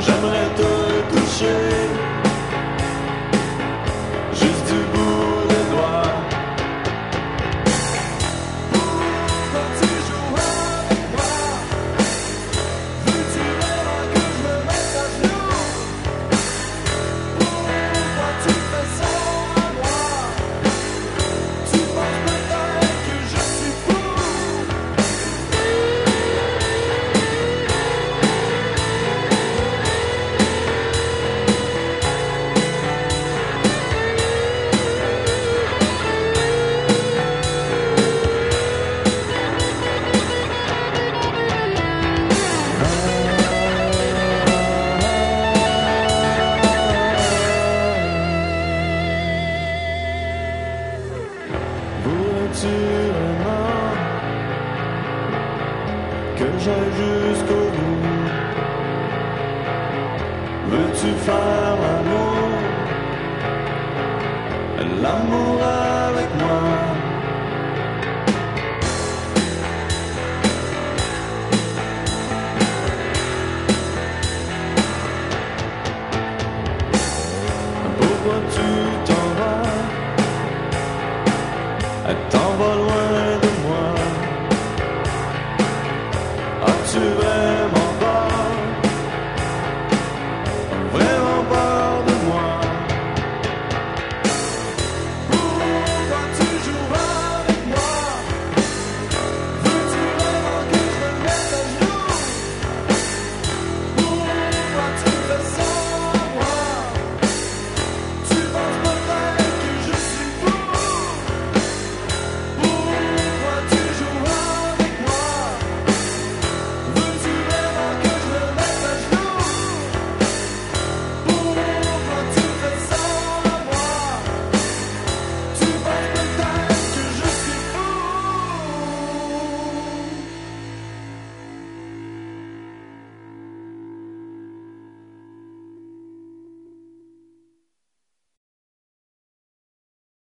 J'aimerais te toucher, juste du bout des doigts. Pourquoi tu joues avec moi? Veux-tu vraiment que je me mette à genoux? Pourquoi tu fais ça à moi? Tu penses peut-être que je suis fou? Voudrais-tu vraiment que j'aille jusqu'au bout? Veux-tu faire l'amour? L'amour à